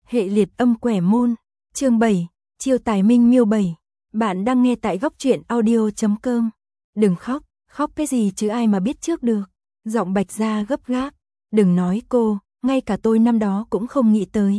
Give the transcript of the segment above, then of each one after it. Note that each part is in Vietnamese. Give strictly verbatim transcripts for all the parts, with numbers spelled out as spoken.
Hệ liệt âm quẻ môn, chương bảy, chiêu tài minh miêu bảy. Bạn đang nghe tại góc truyện audio chấm com. Đừng khóc, khóc cái gì chứ ai mà biết trước được. Giọng Bạch Gia gấp gáp. Đừng nói cô, ngay cả tôi năm đó cũng không nghĩ tới.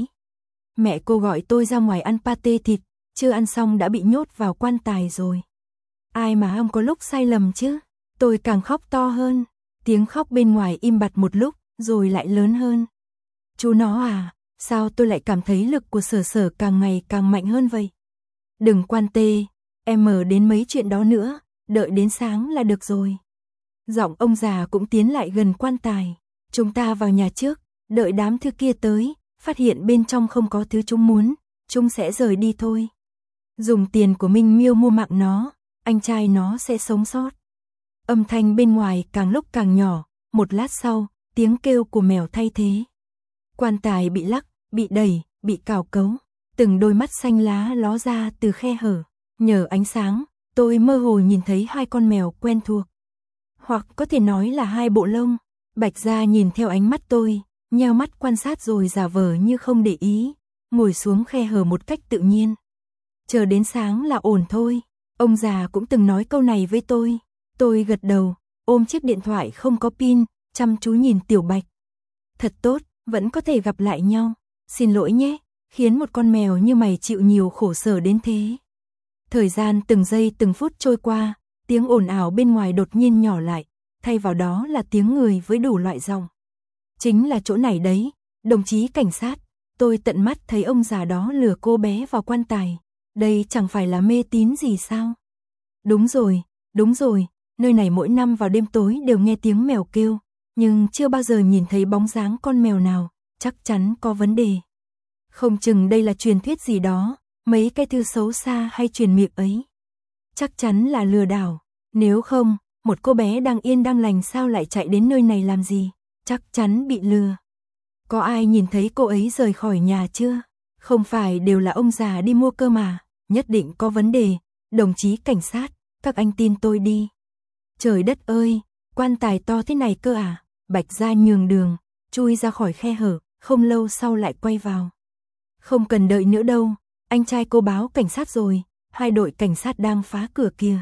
Mẹ cô gọi tôi ra ngoài ăn pate thịt, chưa ăn xong đã bị nhốt vào quan tài rồi. Ai mà không có lúc sai lầm chứ. Tôi càng khóc to hơn. Tiếng khóc bên ngoài im bặt một lúc, rồi lại lớn hơn. Chú nó à, sao tôi lại cảm thấy lực của Sở Sở càng ngày càng mạnh hơn vậy? Đừng quan tê, em mở đến mấy chuyện đó nữa, đợi đến sáng là được rồi. Giọng ông già cũng tiến lại gần quan tài. Chúng ta vào nhà trước, đợi đám thư kia tới, phát hiện bên trong không có thứ chúng muốn, chúng sẽ rời đi thôi. Dùng tiền của Minh Miêu mua mạng nó, anh trai nó sẽ sống sót. Âm thanh bên ngoài càng lúc càng nhỏ, một lát sau, tiếng kêu của mèo thay thế. Quan tài bị lắc, bị đẩy, bị cào cấu, từng đôi mắt xanh lá ló ra từ khe hở. Nhờ ánh sáng, tôi mơ hồ nhìn thấy hai con mèo quen thuộc. Hoặc có thể nói là hai bộ lông. Bạch Gia nhìn theo ánh mắt tôi, nheo mắt quan sát rồi giả vờ như không để ý, ngồi xuống khe hở một cách tự nhiên. Chờ đến sáng là ổn thôi. Ông già cũng từng nói câu này với tôi. Tôi gật đầu, ôm chiếc điện thoại không có pin, chăm chú nhìn Tiểu Bạch. Thật tốt, vẫn có thể gặp lại nhau. Xin lỗi nhé, khiến một con mèo như mày chịu nhiều khổ sở đến thế. Thời gian từng giây từng phút trôi qua, tiếng ồn ào bên ngoài đột nhiên nhỏ lại, thay vào đó là tiếng người với đủ loại giọng. Chính là chỗ này đấy, đồng chí cảnh sát, tôi tận mắt thấy ông già đó lừa cô bé vào quan tài. Đây chẳng phải là mê tín gì sao? Đúng rồi, đúng rồi, nơi này mỗi năm vào đêm tối đều nghe tiếng mèo kêu, nhưng chưa bao giờ nhìn thấy bóng dáng con mèo nào, chắc chắn có vấn đề. Không chừng đây là truyền thuyết gì đó, mấy cái thư xấu xa hay truyền miệng ấy. Chắc chắn là lừa đảo, nếu không, một cô bé đang yên đang lành sao lại chạy đến nơi này làm gì, chắc chắn bị lừa. Có ai nhìn thấy cô ấy rời khỏi nhà chưa? Không phải đều là ông già đi mua cơ mà, nhất định có vấn đề, đồng chí cảnh sát, các anh tin tôi đi. Trời đất ơi, quan tài to thế này cơ à? Bạch Gia nhường đường, chui ra khỏi khe hở, không lâu sau lại quay vào. Không cần đợi nữa đâu, anh trai cô báo cảnh sát rồi, hai đội cảnh sát đang phá cửa kia.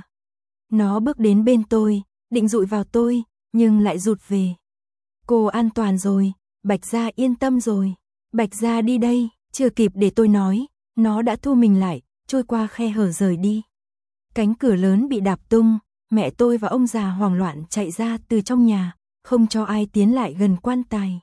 Nó bước đến bên tôi, định dụi vào tôi, nhưng lại rụt về. Cô an toàn rồi, Bạch Gia yên tâm rồi. Bạch Gia đi đây, chưa kịp để tôi nói, nó đã thu mình lại, trôi qua khe hở rời đi. Cánh cửa lớn bị đạp tung, mẹ tôi và ông già hoảng loạn chạy ra từ trong nhà, không cho ai tiến lại gần quan tài.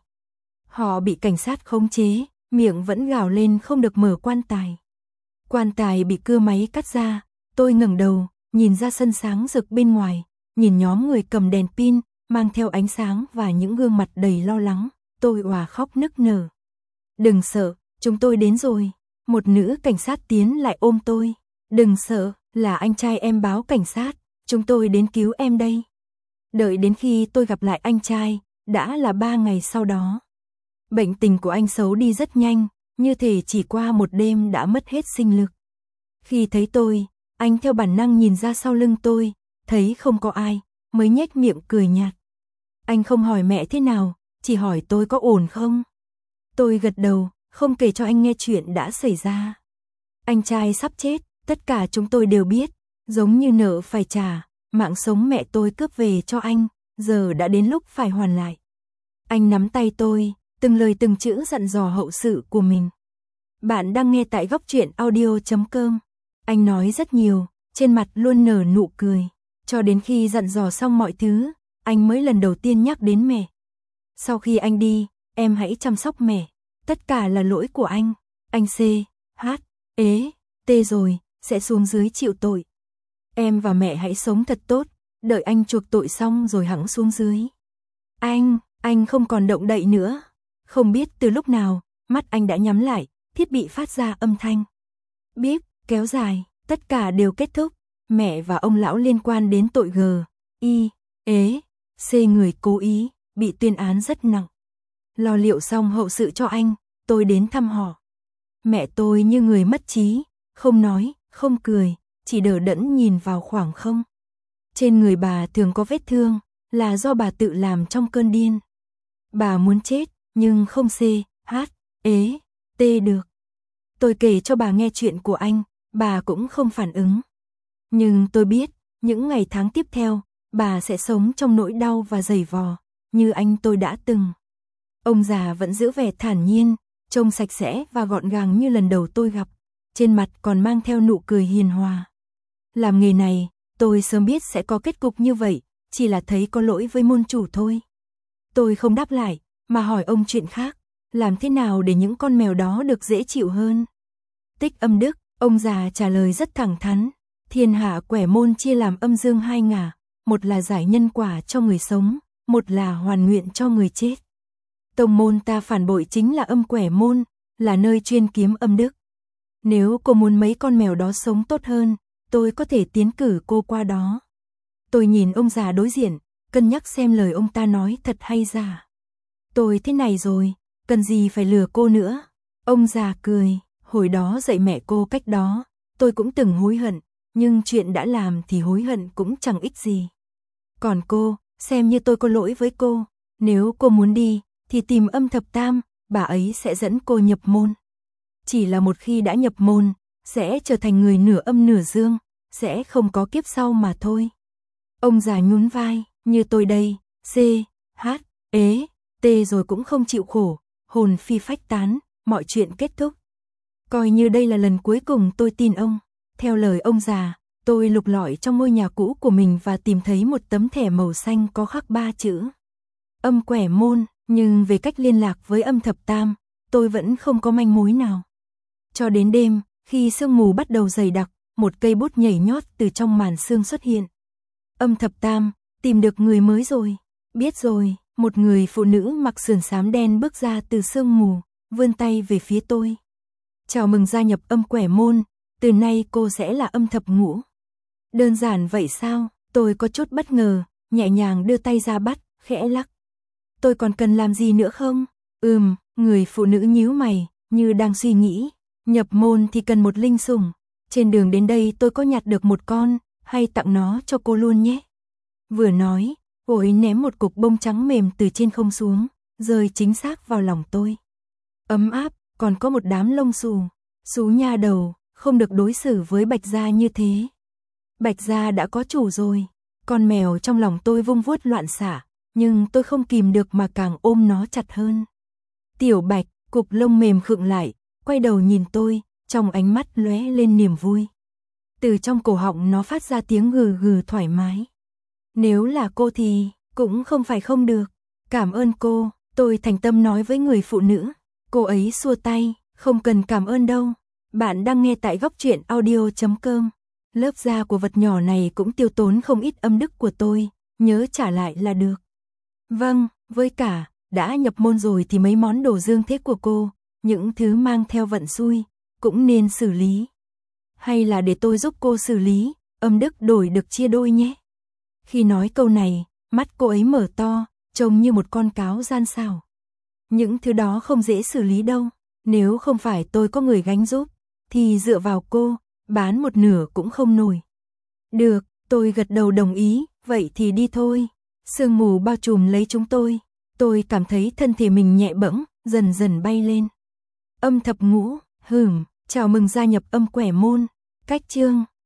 Họ bị cảnh sát khống chế, miệng vẫn gào lên không được mở quan tài. Quan tài bị cưa máy cắt ra, tôi ngẩng đầu, nhìn ra sân sáng rực bên ngoài, nhìn nhóm người cầm đèn pin, mang theo ánh sáng và những gương mặt đầy lo lắng, tôi òa khóc nức nở. Đừng sợ, chúng tôi đến rồi. Một nữ cảnh sát tiến lại ôm tôi. Đừng sợ, là anh trai em báo cảnh sát, chúng tôi đến cứu em đây. Đợi đến khi tôi gặp lại anh trai, đã là ba ngày sau đó. Bệnh tình của anh xấu đi rất nhanh, như thể chỉ qua một đêm đã mất hết sinh lực. Khi thấy tôi, anh theo bản năng nhìn ra sau lưng tôi, thấy không có ai, mới nhếch miệng cười nhạt. Anh không hỏi mẹ thế nào, chỉ hỏi tôi có ổn không. Tôi gật đầu, không kể cho anh nghe chuyện đã xảy ra. Anh trai sắp chết, tất cả chúng tôi đều biết, giống như nợ phải trả, mạng sống mẹ tôi cướp về cho anh, giờ đã đến lúc phải hoàn lại. Anh nắm tay tôi, từng lời từng chữ dặn dò hậu sự của mình. Bạn đang nghe tại góc truyện audio chấm com. Anh nói rất nhiều, trên mặt luôn nở nụ cười, cho đến khi dặn dò xong mọi thứ, anh mới lần đầu tiên nhắc đến mẹ. Sau khi anh đi, em hãy chăm sóc mẹ, tất cả là lỗi của anh. Anh C, H, ế, T rồi, sẽ xuống dưới chịu tội. Em và mẹ hãy sống thật tốt, đợi anh chuộc tội xong rồi hẵng xuống dưới. Anh, anh không còn động đậy nữa. Không biết từ lúc nào, mắt anh đã nhắm lại, thiết bị phát ra âm thanh. Bíp, kéo dài, tất cả đều kết thúc. Mẹ và ông lão liên quan đến tội G, I, ế, C người cố ý, bị tuyên án rất nặng. Lo liệu xong hậu sự cho anh, tôi đến thăm họ. Mẹ tôi như người mất trí, không nói, không cười, chỉ đờ đẫn nhìn vào khoảng không. Trên người bà thường có vết thương, là do bà tự làm trong cơn điên. Bà muốn chết, nhưng không C, H, ế, T được. Tôi kể cho bà nghe chuyện của anh, bà cũng không phản ứng. Nhưng tôi biết, những ngày tháng tiếp theo, bà sẽ sống trong nỗi đau và giày vò, như anh tôi đã từng. Ông già vẫn giữ vẻ thản nhiên, trông sạch sẽ và gọn gàng như lần đầu tôi gặp, trên mặt còn mang theo nụ cười hiền hòa. Làm nghề này, tôi sớm biết sẽ có kết cục như vậy, chỉ là thấy có lỗi với môn chủ thôi. Tôi không đáp lại, mà hỏi ông chuyện khác, làm thế nào để những con mèo đó được dễ chịu hơn. Tích âm đức, ông già trả lời rất thẳng thắn, thiên hạ quẻ môn chia làm âm dương hai ngả, một là giải nhân quả cho người sống, một là hoàn nguyện cho người chết. Tông môn ta phản bội chính là âm quẻ môn, là nơi chuyên kiếm âm đức. Nếu cô muốn mấy con mèo đó sống tốt hơn, tôi có thể tiến cử cô qua đó. Tôi nhìn ông già đối diện, cân nhắc xem lời ông ta nói thật hay giả. Tôi thế này rồi, cần gì phải lừa cô nữa. Ông già cười, hồi đó dạy mẹ cô cách đó, tôi cũng từng hối hận, nhưng chuyện đã làm thì hối hận cũng chẳng ích gì. Còn cô, xem như tôi có lỗi với cô, nếu cô muốn đi, thì tìm âm thập tam, bà ấy sẽ dẫn cô nhập môn. Chỉ là một khi đã nhập môn, sẽ trở thành người nửa âm nửa dương, sẽ không có kiếp sau mà thôi. Ông già nhún vai, như tôi đây, C, H, ế, T rồi cũng không chịu khổ, hồn phi phách tán, mọi chuyện kết thúc. Coi như đây là lần cuối cùng tôi tin ông. Theo lời ông già, tôi lục lọi trong ngôi nhà cũ của mình và tìm thấy một tấm thẻ màu xanh có khắc ba chữ âm quẻ môn, nhưng về cách liên lạc với âm thập tam, tôi vẫn không có manh mối nào. Cho đến đêm, khi sương mù bắt đầu dày đặc, một cây bút nhảy nhót từ trong màn sương xuất hiện. Âm thập tam, tìm được người mới rồi. Biết rồi, một người phụ nữ mặc sườn xám đen bước ra từ sương mù, vươn tay về phía tôi. Chào mừng gia nhập âm quẻ môn, từ nay cô sẽ là âm thập ngũ. Đơn giản vậy sao? Tôi có chút bất ngờ, nhẹ nhàng đưa tay ra bắt, khẽ lắc. Tôi còn cần làm gì nữa không? Ừm, người phụ nữ nhíu mày, như đang suy nghĩ. Nhập môn thì cần một linh sủng. Trên đường đến đây tôi có nhặt được một con, hay tặng nó cho cô luôn nhé. Vừa nói, cô ấy ném một cục bông trắng mềm từ trên không xuống, rơi chính xác vào lòng tôi. Ấm áp, còn có một đám lông xù. Xú nha đầu, không được đối xử với Bạch Gia như thế. Bạch Gia đã có chủ rồi. Con mèo trong lòng tôi vung vuốt loạn xạ, nhưng tôi không kìm được mà càng ôm nó chặt hơn. Tiểu Bạch, cục lông mềm khựng lại, quay đầu nhìn tôi, trong ánh mắt lóe lên niềm vui. Từ trong cổ họng nó phát ra tiếng gừ gừ thoải mái. Nếu là cô thì, cũng không phải không được. Cảm ơn cô, tôi thành tâm nói với người phụ nữ. Cô ấy xua tay, không cần cảm ơn đâu. Bạn đang nghe tại góc truyện audio chấm com. Lớp da của vật nhỏ này cũng tiêu tốn không ít âm đức của tôi, nhớ trả lại là được. Vâng, với cả, đã nhập môn rồi thì mấy món đồ dương thế của cô, những thứ mang theo vận xui, cũng nên xử lý. Hay là để tôi giúp cô xử lý, âm đức đổi được chia đôi nhé. Khi nói câu này, mắt cô ấy mở to, trông như một con cáo gian xảo. Những thứ đó không dễ xử lý đâu, nếu không phải tôi có người gánh giúp, thì dựa vào cô, bán một nửa cũng không nổi. Được, tôi gật đầu đồng ý, vậy thì đi thôi. Sương mù bao trùm lấy chúng tôi, tôi cảm thấy thân thể mình nhẹ bẫng, dần dần bay lên. Âm thập ngũ, hửm, chào mừng gia nhập âm quẻ môn, cách chương.